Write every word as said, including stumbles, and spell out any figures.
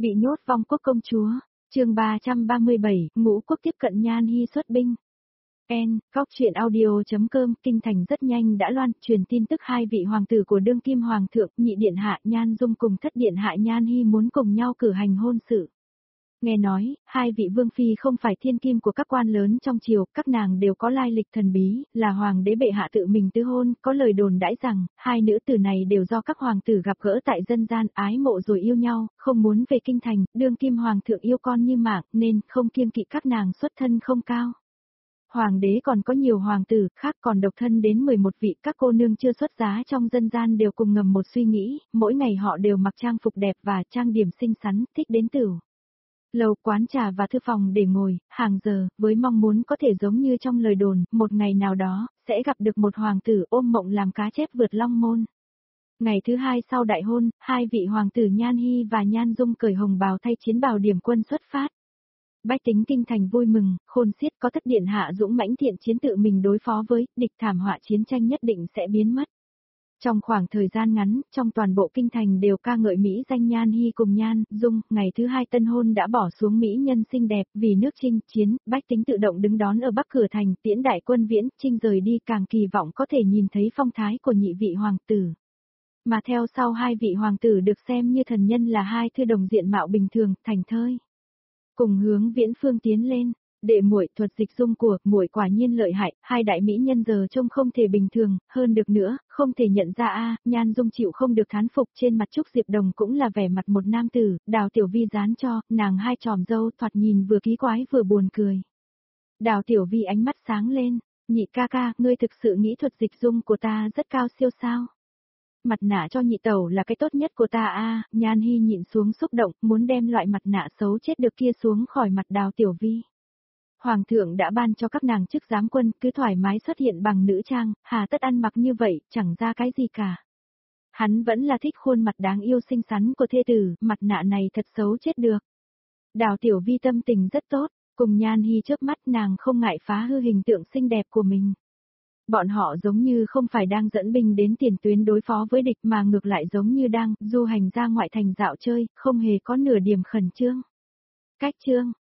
Bị nhốt vong quốc công chúa, chương ba trăm ba mươi bảy, ngũ quốc tiếp cận Nhan Hi xuất binh. En, góc truyện audio.com, kinh thành rất nhanh đã loan truyền tin tức hai vị hoàng tử của đương kim hoàng thượng, nhị điện hạ Nhan Dung cùng thất điện hạ Nhan Hi muốn cùng nhau cử hành hôn sự. Nghe nói, hai vị vương phi không phải thiên kim của các quan lớn trong triều, các nàng đều có lai lịch thần bí, là hoàng đế bệ hạ tự mình tứ hôn, có lời đồn đãi rằng, hai nữ tử này đều do các hoàng tử gặp gỡ tại dân gian, ái mộ rồi yêu nhau, không muốn về kinh thành, đương kim hoàng thượng yêu con như mạng, nên không kiêng kỵ các nàng xuất thân không cao. Hoàng đế còn có nhiều hoàng tử khác còn độc thân đến mười một vị, các cô nương chưa xuất giá trong dân gian đều cùng ngầm một suy nghĩ, mỗi ngày họ đều mặc trang phục đẹp và trang điểm xinh xắn, thích đến tửu lầu, quán trà và thư phòng để ngồi, hàng giờ, với mong muốn có thể giống như trong lời đồn, một ngày nào đó, sẽ gặp được một hoàng tử ôm mộng làm cá chép vượt long môn. Ngày thứ hai sau đại hôn, hai vị hoàng tử Nhan Hi và Nhan Dung cởi hồng bào thay chiến bào điểm quân xuất phát. Bách tính kinh thành vui mừng, khôn xiết, có thất điện hạ dũng mãnh thiện chiến tự mình đối phó với địch, thảm họa chiến tranh nhất định sẽ biến mất. Trong khoảng thời gian ngắn, trong toàn bộ kinh thành đều ca ngợi Mỹ danh Nhan Hi cùng Nhan Dung, ngày thứ hai tân hôn đã bỏ xuống mỹ nhân xinh đẹp, vì nước chinh chiến, bách tính tự động đứng đón ở bắc cửa thành, tiễn đại quân viễn chinh rời đi, càng kỳ vọng có thể nhìn thấy phong thái của nhị vị hoàng tử. Mà theo sau hai vị hoàng tử được xem như thần nhân là hai thư đồng diện mạo bình thường, thành thơi. Cùng hướng viễn phương tiến lên. Đệ muội thuật dịch dung của muội quả nhiên lợi hại, hai đại mỹ nhân giờ trông không thể bình thường, hơn được nữa, không thể nhận ra a. Nhan Dung chịu không được thán phục, trên mặt Trúc Diệp Đồng cũng là vẻ mặt một nam tử, Đào Tiểu Vi dán cho, nàng hai tròm dâu thoạt nhìn vừa ký quái vừa buồn cười. Đào Tiểu Vi ánh mắt sáng lên, nhị ca ca, ngươi thực sự nghĩ thuật dịch dung của ta rất cao siêu sao? Mặt nạ cho nhị tẩu là cái tốt nhất của ta a. Nhan Hi nhịn xuống xúc động, muốn đem loại mặt nạ xấu chết được kia xuống khỏi mặt Đào Tiểu Vi. Hoàng thượng đã ban cho các nàng chức giám quân, cứ thoải mái xuất hiện bằng nữ trang, hà tất ăn mặc như vậy, chẳng ra cái gì cả. Hắn vẫn là thích khuôn mặt đáng yêu xinh xắn của thê tử, mặt nạ này thật xấu chết được. Đào Tiểu Vi tâm tình rất tốt, cùng Nhan Hi chớp mắt, nàng không ngại phá hư hình tượng xinh đẹp của mình. Bọn họ giống như không phải đang dẫn binh đến tiền tuyến đối phó với địch mà ngược lại giống như đang du hành ra ngoại thành dạo chơi, không hề có nửa điểm khẩn trương. Cách trương.